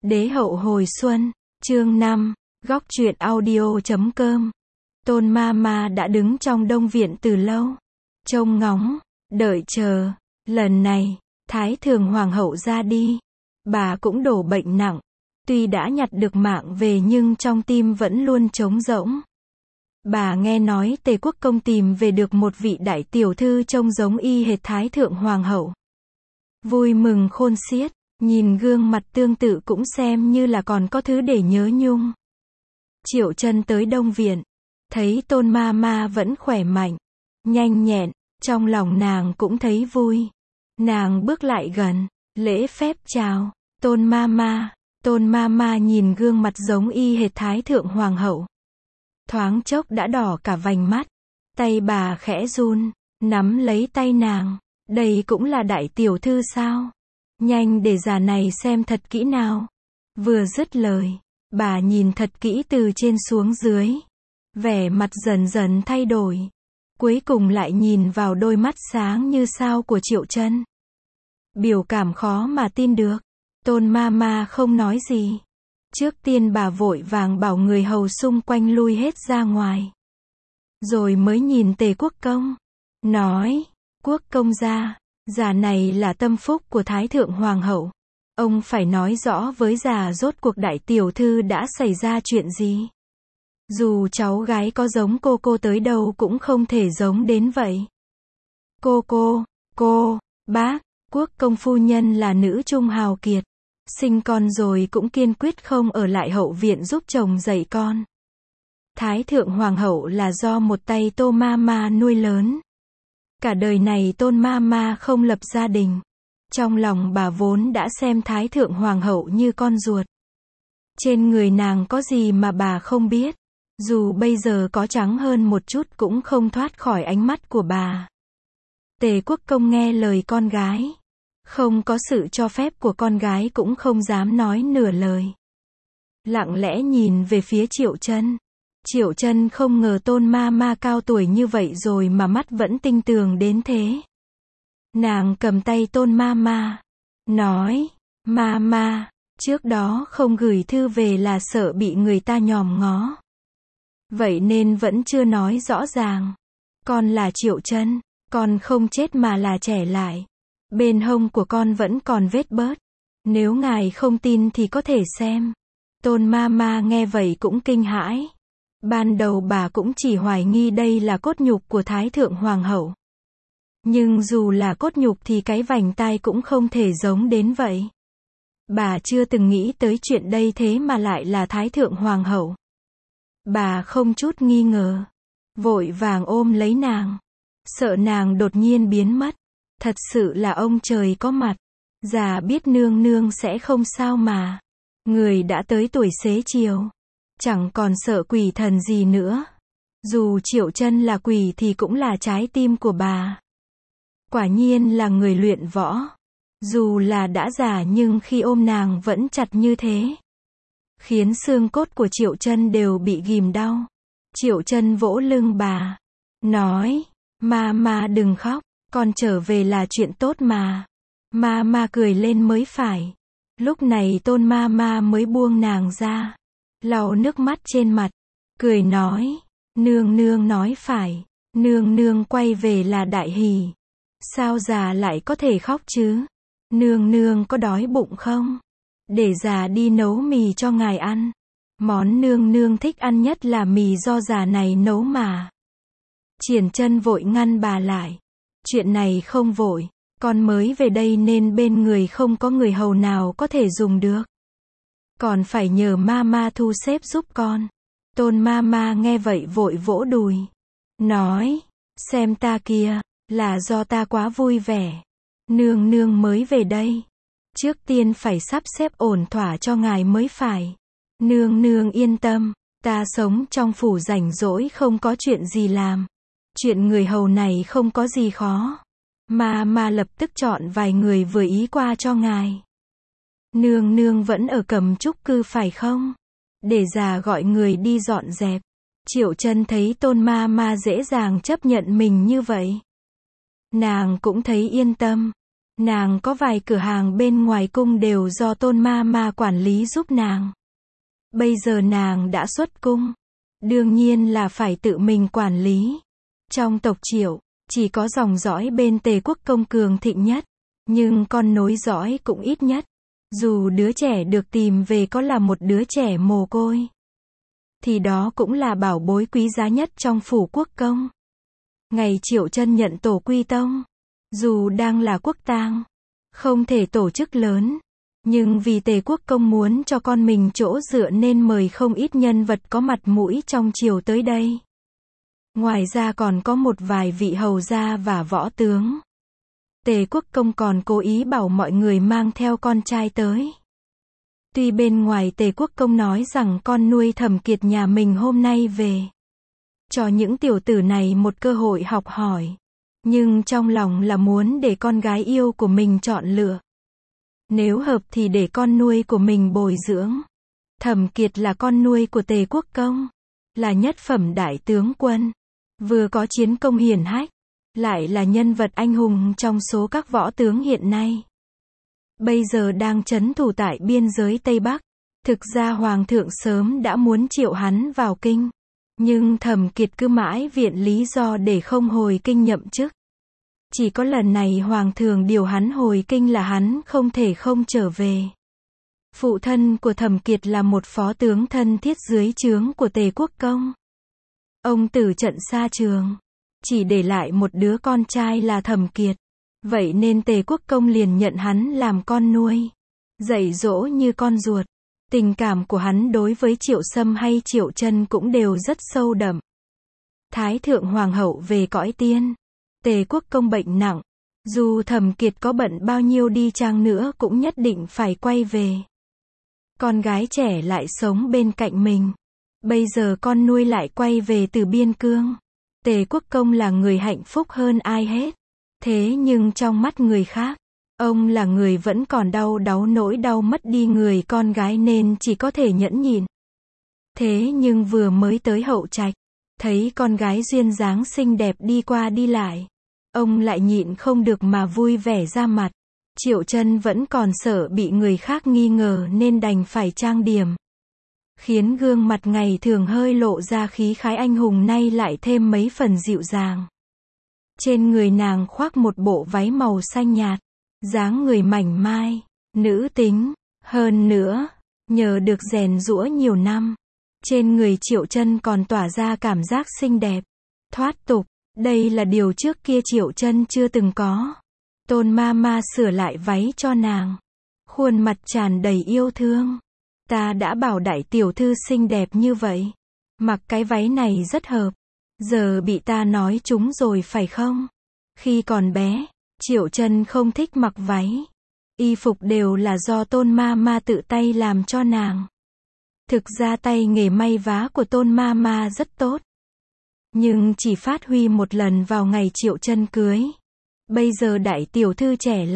Đế hậu hồi xuân, chương 5, góc truyện audio.com. Tôn Mama đã đứng trong đông viện từ lâu, trông ngóng, đợi chờ. Lần này, Thái Thường Hoàng hậu ra đi, bà cũng đổ bệnh nặng. Tuy đã nhặt được mạng về nhưng trong tim vẫn luôn trống rỗng. Bà nghe nói Tề Quốc công tìm về được một vị đại tiểu thư trông giống y hệt Thái Thượng Hoàng hậu. Vui mừng khôn xiết, nhìn gương mặt tương tự cũng xem như là còn có thứ để nhớ nhung. Triệu Chân tới đông viện, thấy Tôn Mama vẫn khỏe mạnh, nhanh nhẹn, trong lòng nàng cũng thấy vui. Nàng bước lại gần, lễ phép chào, Tôn Mama. Tôn Mama nhìn gương mặt giống y hệt Thái Thượng Hoàng hậu. Thoáng chốc đã đỏ cả vành mắt, tay bà khẽ run, nắm lấy tay nàng. Đây cũng là đại tiểu thư sao? Nhanh để già này xem thật kỹ nào. Vừa dứt lời, bà nhìn thật kỹ từ trên xuống dưới. Vẻ mặt dần dần thay đổi. Cuối cùng lại nhìn vào đôi mắt sáng như sao của Triệu Chân. Biểu cảm khó mà tin được. Tôn Mama không nói gì. Trước tiên bà vội vàng bảo người hầu xung quanh lui hết ra ngoài. Rồi mới nhìn Tề Quốc công. Nói, Quốc công gia, già này là tâm phúc của Thái Thượng Hoàng hậu. Ông phải nói rõ với già rốt cuộc đại tiểu thư đã xảy ra chuyện gì. Dù cháu gái có giống cô tới đâu cũng không thể giống đến vậy. Cô, bác, Quốc công phu nhân là nữ trung hào kiệt. Sinh con rồi cũng kiên quyết không ở lại hậu viện giúp chồng dạy con. Thái Thượng Hoàng hậu là do một tay Tôn Mama nuôi lớn. Cả đời này Tôn Mama không lập gia đình. Trong lòng bà vốn đã xem Thái Thượng Hoàng hậu như con ruột. Trên người nàng có gì mà bà không biết. Dù bây giờ có trắng hơn một chút cũng không thoát khỏi ánh mắt của bà. Tề Quốc công nghe lời con gái. Không có sự cho phép của con gái cũng không dám nói nửa lời. Lặng lẽ nhìn về phía Triệu Chân. Triệu Chân không ngờ Tôn Mama cao tuổi như vậy rồi mà mắt vẫn tinh tường đến thế. Nàng cầm tay Tôn Mama, nói, Mama, trước đó không gửi thư về là sợ bị người ta nhòm ngó. Vậy nên vẫn chưa nói rõ ràng. Con là Triệu Chân, con không chết mà là trẻ lại. Bên hông của con vẫn còn vết bớt. Nếu ngài không tin thì có thể xem. Tôn Mama nghe vậy cũng kinh hãi. Ban đầu bà cũng chỉ hoài nghi đây là cốt nhục của Thái Thượng Hoàng hậu. Nhưng dù là cốt nhục thì cái vành tai cũng không thể giống đến vậy. Bà chưa từng nghĩ tới chuyện đây thế mà lại là Thái Thượng Hoàng hậu. Bà không chút nghi ngờ. Vội vàng ôm lấy nàng. Sợ nàng đột nhiên biến mất. Thật sự là ông trời có mặt. Già biết nương nương sẽ không sao mà. Người đã tới tuổi xế chiều. Chẳng còn sợ quỷ thần gì nữa. Dù Triệu Chân là quỷ thì cũng là trái tim của bà. Quả nhiên là người luyện võ. Dù là đã già nhưng khi ôm nàng vẫn chặt như thế. Khiến xương cốt của Triệu Chân đều bị ghìm đau. Triệu Chân vỗ lưng bà. Nói, Mama đừng khóc. Con trở về là chuyện tốt mà. Mama cười lên mới phải. Lúc này Tôn Mama mới buông nàng ra. Lau nước mắt trên mặt. Cười nói. Nương nương nói phải. Nương nương quay về là đại hỷ. Sao già lại có thể khóc chứ? Nương nương có đói bụng không? Để già đi nấu mì cho ngài ăn. Món nương nương thích ăn nhất là mì do già này nấu mà. Triển Chân vội ngăn bà lại. Chuyện này không vội. Con mới về đây nên bên người không có người hầu nào có thể dùng được. Còn phải nhờ Mama thu xếp giúp con. Tôn Mama nghe vậy vội vỗ đùi. Nói, xem ta kìa, là do ta quá vui vẻ. Nương nương mới về đây. Trước tiên phải sắp xếp ổn thỏa cho ngài mới phải. Nương nương yên tâm, ta sống trong phủ rảnh rỗi không có chuyện gì làm. Chuyện người hầu này không có gì khó. Mà lập tức chọn vài người vừa ý qua cho ngài. Nương nương vẫn ở Cẩm Trúc cư phải không? Để già gọi người đi dọn dẹp. Triệu Chân thấy Tôn Mama dễ dàng chấp nhận mình như vậy. Nàng cũng thấy yên tâm. Nàng có vài cửa hàng bên ngoài cung đều do Tôn Ma Ma quản lý giúp nàng. Bây giờ nàng đã xuất cung, đương nhiên là phải tự mình quản lý. Trong tộc Triệu, chỉ có dòng dõi bên Tề quốc công cường thịnh nhất, nhưng con nối dõi cũng ít nhất. Dù đứa trẻ được tìm về có là một đứa trẻ mồ côi, thì đó cũng là bảo bối quý giá nhất trong phủ quốc công. Ngày Triệu Chân nhận tổ quy tông, dù đang là quốc tang, không thể tổ chức lớn, nhưng vì Tề quốc công muốn cho con mình chỗ dựa nên mời không ít nhân vật có mặt mũi trong triều tới đây. Ngoài ra còn có một vài vị hầu gia và võ tướng. Tề quốc công còn cố ý bảo mọi người mang theo con trai tới. Tuy bên ngoài Tề quốc công nói rằng con nuôi Thẩm Kiệt nhà mình hôm nay về, cho những tiểu tử này một cơ hội học hỏi, nhưng trong lòng là muốn để con gái yêu của mình chọn lựa. Nếu hợp thì để con nuôi của mình bồi dưỡng. Thẩm Kiệt là con nuôi của Tề quốc công, là nhất phẩm đại tướng quân, vừa có chiến công hiển hách, lại là nhân vật anh hùng trong số các võ tướng hiện nay. Bây giờ đang trấn thủ tại biên giới Tây Bắc. Thực ra Hoàng thượng sớm đã muốn triệu hắn vào kinh, nhưng Thẩm Kiệt cứ mãi viện lý do để không hồi kinh nhậm chức. Chỉ có lần này Hoàng thượng điều hắn hồi kinh là hắn không thể không trở về. Phụ thân của Thẩm Kiệt là một phó tướng thân thiết dưới trướng của Tề quốc công. Ông tử trận xa trường, chỉ để lại một đứa con trai là Thẩm Kiệt. Vậy nên Tề quốc công liền nhận hắn làm con nuôi, dạy dỗ như con ruột. Tình cảm của hắn đối với Triệu Sâm hay Triệu Chân cũng đều rất sâu đậm. Thái thượng hoàng hậu về cõi tiên, Tề quốc công bệnh nặng, dù Thẩm Kiệt có bận bao nhiêu đi chăng nữa cũng nhất định phải quay về. Con gái trẻ lại sống bên cạnh mình. Bây giờ con nuôi lại quay về từ biên cương. Tề quốc công là người hạnh phúc hơn ai hết. Thế nhưng trong mắt người khác, ông là người vẫn còn đau đáu nỗi đau mất đi người con gái nên chỉ có thể nhẫn nhịn. Thế nhưng vừa mới tới Hậu Trạch, thấy con gái duyên dáng xinh đẹp đi qua đi lại, ông lại nhịn không được mà vui vẻ ra mặt. Triệu Chân vẫn còn sợ bị người khác nghi ngờ nên đành phải trang điểm, khiến gương mặt ngày thường hơi lộ ra khí khái anh hùng nay lại thêm mấy phần dịu dàng. Trên người nàng khoác một bộ váy màu xanh nhạt, dáng người mảnh mai, nữ tính. Hơn nữa, nhờ được rèn giũa nhiều năm, trên người Triệu Chân còn tỏa ra cảm giác xinh đẹp, thoát tục. Đây là điều trước kia Triệu Chân chưa từng có. Tôn Ma Ma sửa lại váy cho nàng, khuôn mặt tràn đầy yêu thương. Ta đã bảo đại tiểu thư xinh đẹp như vậy, mặc cái váy này rất hợp. Giờ bị ta nói trúng rồi phải không? Khi còn bé, Triệu Chân không thích mặc váy. Y phục đều là do Tôn Ma Ma tự tay làm cho nàng. Thực ra tay nghề may vá của Tôn Ma Ma rất tốt, nhưng chỉ phát huy một lần vào ngày Triệu Chân cưới. Bây giờ đại tiểu thư trẻ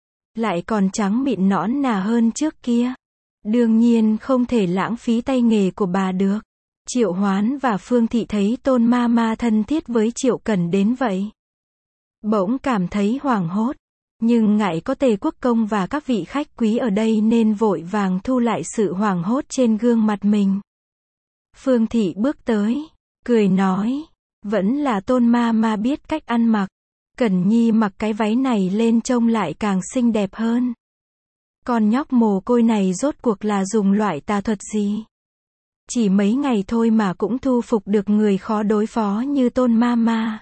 lại còn trắng mịn nõn nà hơn trước kia. Đương nhiên không thể lãng phí tay nghề của bà được. Triệu Hoán và Phương Thị thấy Tôn Ma Ma thân thiết với Triệu Cẩn đến vậy, bỗng cảm thấy hoảng hốt, nhưng ngại có Tề quốc công và các vị khách quý ở đây nên vội vàng thu lại sự hoảng hốt trên gương mặt mình. Phương Thị bước tới, cười nói, vẫn là Tôn Ma Ma biết cách ăn mặc. Cẩn Nhi mặc cái váy này lên trông lại càng xinh đẹp hơn. Con nhóc mồ côi này rốt cuộc là dùng loại tà thuật gì? Chỉ mấy ngày thôi mà cũng thu phục được người khó đối phó như Tôn Ma Ma.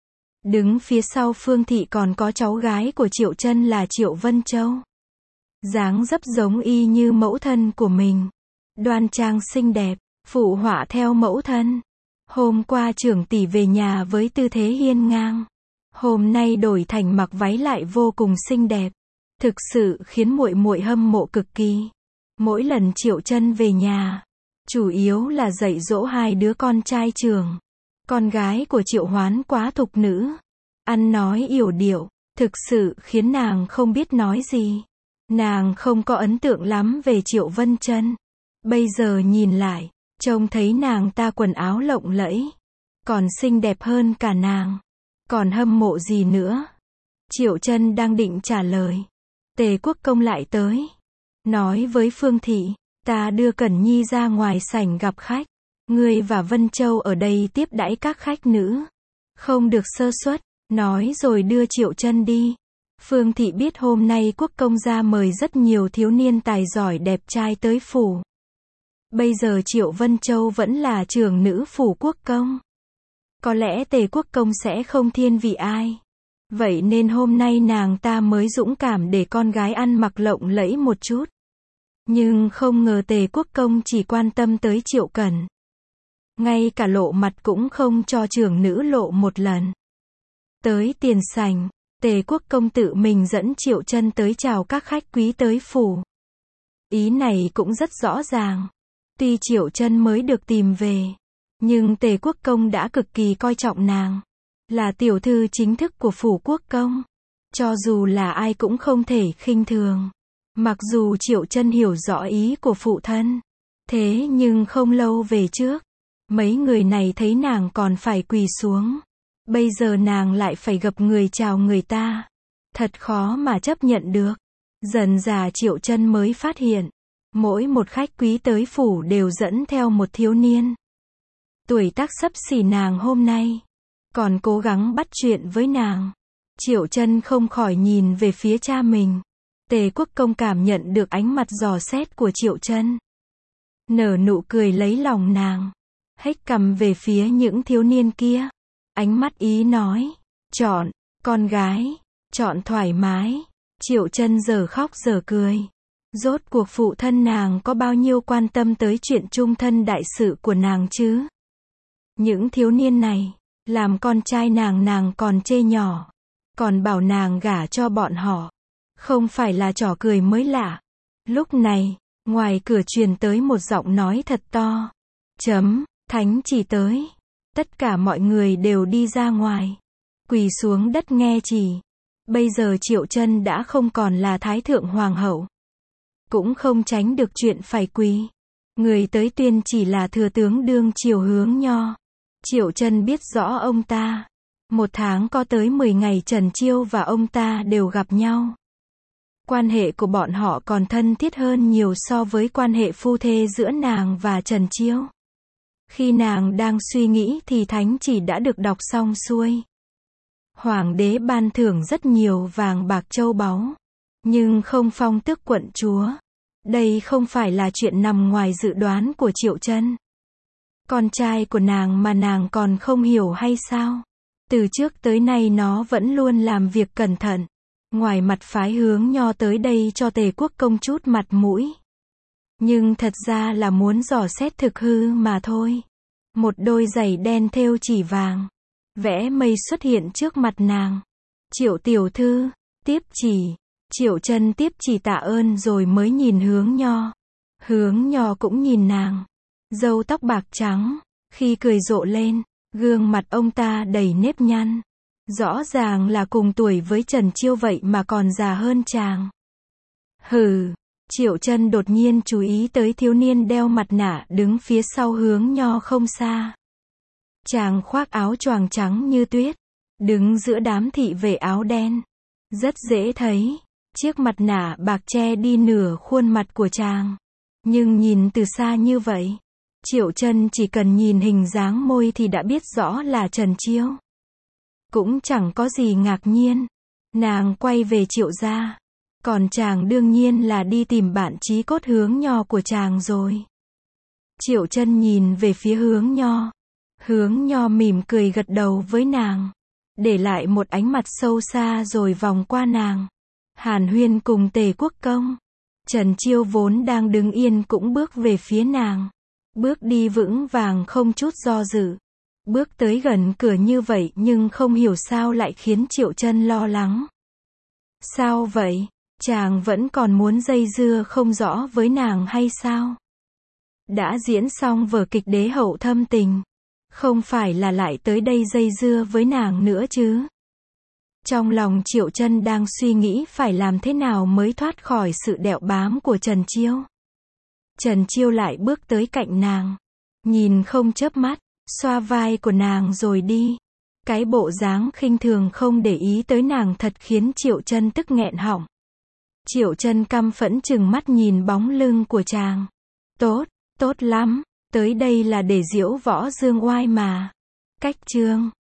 Đứng phía sau Phương Thị còn có cháu gái của Triệu Chân là Triệu Vân Châu. Dáng dấp giống y như mẫu thân của mình. Đoan trang xinh đẹp, phụ họa theo mẫu thân. Hôm qua trưởng tỷ về nhà với tư thế hiên ngang. Hôm nay đổi thành mặc váy lại vô cùng xinh đẹp. Thực sự khiến muội muội hâm mộ cực kỳ. Mỗi lần Triệu Chân về nhà, chủ yếu là dạy dỗ hai đứa con trai trưởng. Con gái của Triệu Hoán quá thục nữ, ăn nói yểu điệu, thực sự khiến nàng không biết nói gì. Nàng không có ấn tượng lắm về Triệu Vân Chân. Bây giờ nhìn lại, trông thấy nàng ta quần áo lộng lẫy, còn xinh đẹp hơn cả nàng. Còn hâm mộ gì nữa? Triệu Chân đang định trả lời. Tề Quốc Công lại tới. Nói với Phương Thị, ta đưa Cẩn Nhi ra ngoài sảnh gặp khách. Ngươi và Vân Châu ở đây tiếp đãi các khách nữ. Không được sơ suất, nói rồi đưa Triệu Chân đi. Phương Thị biết hôm nay Quốc Công gia mời rất nhiều thiếu niên tài giỏi đẹp trai tới phủ. Bây giờ Triệu Vân Châu vẫn là trưởng nữ phủ Quốc Công. Có lẽ Tề Quốc Công sẽ không thiên vị ai. Vậy nên hôm nay nàng ta mới dũng cảm để con gái ăn mặc lộng lẫy một chút. Nhưng không ngờ Tề Quốc Công chỉ quan tâm tới Triệu Cẩn. Ngay cả lộ mặt cũng không cho trưởng nữ lộ một lần. Tới tiền sảnh, Tề Quốc Công tự mình dẫn Triệu Chân tới chào các khách quý tới phủ. Ý này cũng rất rõ ràng. Tuy Triệu Chân mới được tìm về, nhưng Tề Quốc Công đã cực kỳ coi trọng nàng. Là tiểu thư chính thức của phủ Quốc Công. Cho dù là ai cũng không thể khinh thường. Mặc dù Triệu Chân hiểu rõ ý của phụ thân. Thế nhưng không lâu về trước, mấy người này thấy nàng còn phải quỳ xuống. Bây giờ nàng lại phải gặp người chào người ta. Thật khó mà chấp nhận được. Dần dà Triệu Chân mới phát hiện. Mỗi một khách quý tới phủ đều dẫn theo một thiếu niên. Tuổi tác xấp xỉ nàng hôm nay. Còn cố gắng bắt chuyện với nàng. Triệu Chân không khỏi nhìn về phía cha mình. Tề Quốc Công cảm nhận được ánh mặt dò xét của Triệu Chân. Nở nụ cười lấy lòng nàng. Hếch cằm về phía những thiếu niên kia. Ánh mắt ý nói. Chọn, con gái. Chọn thoải mái. Triệu Chân giờ khóc giờ cười. Rốt cuộc phụ thân nàng có bao nhiêu quan tâm tới chuyện chung thân đại sự của nàng chứ? Những thiếu niên này, làm con trai nàng còn chê nhỏ. Còn bảo nàng gả cho bọn họ. Không phải là trò cười mới lạ. Lúc này, ngoài cửa truyền tới một giọng nói thật to. Thánh chỉ tới. Tất cả mọi người đều đi ra ngoài. Quỳ xuống đất nghe chỉ. Bây giờ Triệu Chân đã không còn là Thái Thượng Hoàng hậu. Cũng không tránh được chuyện phải quỳ. Người tới tuyên chỉ là thừa tướng đương triều Hướng Nho. Triệu Chân biết rõ ông ta. Một tháng có tới 10 ngày Trần Chiêu và ông ta đều gặp nhau. Quan hệ của bọn họ còn thân thiết hơn nhiều so với quan hệ phu thê giữa nàng và Trần Chiêu. Khi nàng đang suy nghĩ thì thánh chỉ đã được đọc xong xuôi. Hoàng đế ban thưởng rất nhiều vàng bạc châu báu. Nhưng không phong tước quận chúa. Đây không phải là chuyện nằm ngoài dự đoán của Triệu Chân. Con trai của nàng mà nàng còn không hiểu hay sao? Từ trước tới nay nó vẫn luôn làm việc cẩn thận. Ngoài mặt phái Hướng Nho tới đây cho Tề Quốc Công chút mặt mũi. Nhưng thật ra là muốn dò xét thực hư mà thôi. Một đôi giày đen thêu chỉ vàng. Vẽ mây xuất hiện trước mặt nàng. Triệu tiểu thư, tiếp chỉ. Triệu Chân tiếp chỉ tạ ơn rồi mới nhìn Hướng Nho. Hướng Nho cũng nhìn nàng. Râu tóc bạc trắng. Khi cười rộ lên, gương mặt ông ta đầy nếp nhăn. Rõ ràng là cùng tuổi với Trần Chiêu vậy mà còn già hơn chàng. Hừ. Triệu Chân đột nhiên chú ý tới thiếu niên đeo mặt nạ đứng phía sau Hướng Nho không xa. Chàng khoác áo choàng trắng như tuyết. Đứng giữa đám thị vệ áo đen. Rất dễ thấy. Chiếc mặt nạ bạc che đi nửa khuôn mặt của chàng. Nhưng nhìn từ xa như vậy, Triệu Chân chỉ cần nhìn hình dáng môi thì đã biết rõ là Trần Chiêu. Cũng chẳng có gì ngạc nhiên. Nàng quay về Triệu gia. Còn chàng đương nhiên là đi tìm bạn chí cốt Hướng Nho của chàng rồi. Triệu Chân nhìn về phía Hướng Nho. Hướng Nho mỉm cười gật đầu với nàng. Để lại một ánh mặt sâu xa rồi vòng qua nàng. Hàn huyên cùng Tề Quốc Công. Trần Chiêu vốn đang đứng yên cũng bước về phía nàng. Bước đi vững vàng không chút do dự. Bước tới gần cửa như vậy nhưng không hiểu sao lại khiến Triệu Chân lo lắng. Sao vậy? Chàng vẫn còn muốn dây dưa không rõ với nàng hay sao? Đã diễn xong vở kịch đế hậu thâm tình. Không phải là lại tới đây dây dưa với nàng nữa chứ? Trong lòng Triệu Chân đang suy nghĩ phải làm thế nào mới thoát khỏi sự đẹo bám của Trần Chiêu. Trần Chiêu lại bước tới cạnh nàng. Nhìn không chớp mắt, xoa vai của nàng rồi đi. Cái bộ dáng khinh thường không để ý tới nàng thật khiến Triệu Chân tức nghẹn họng. Triệu Chân căm phẫn trừng mắt nhìn bóng lưng của chàng. Tốt, tốt lắm, tới đây là để diễu võ dương oai mà. Cách chương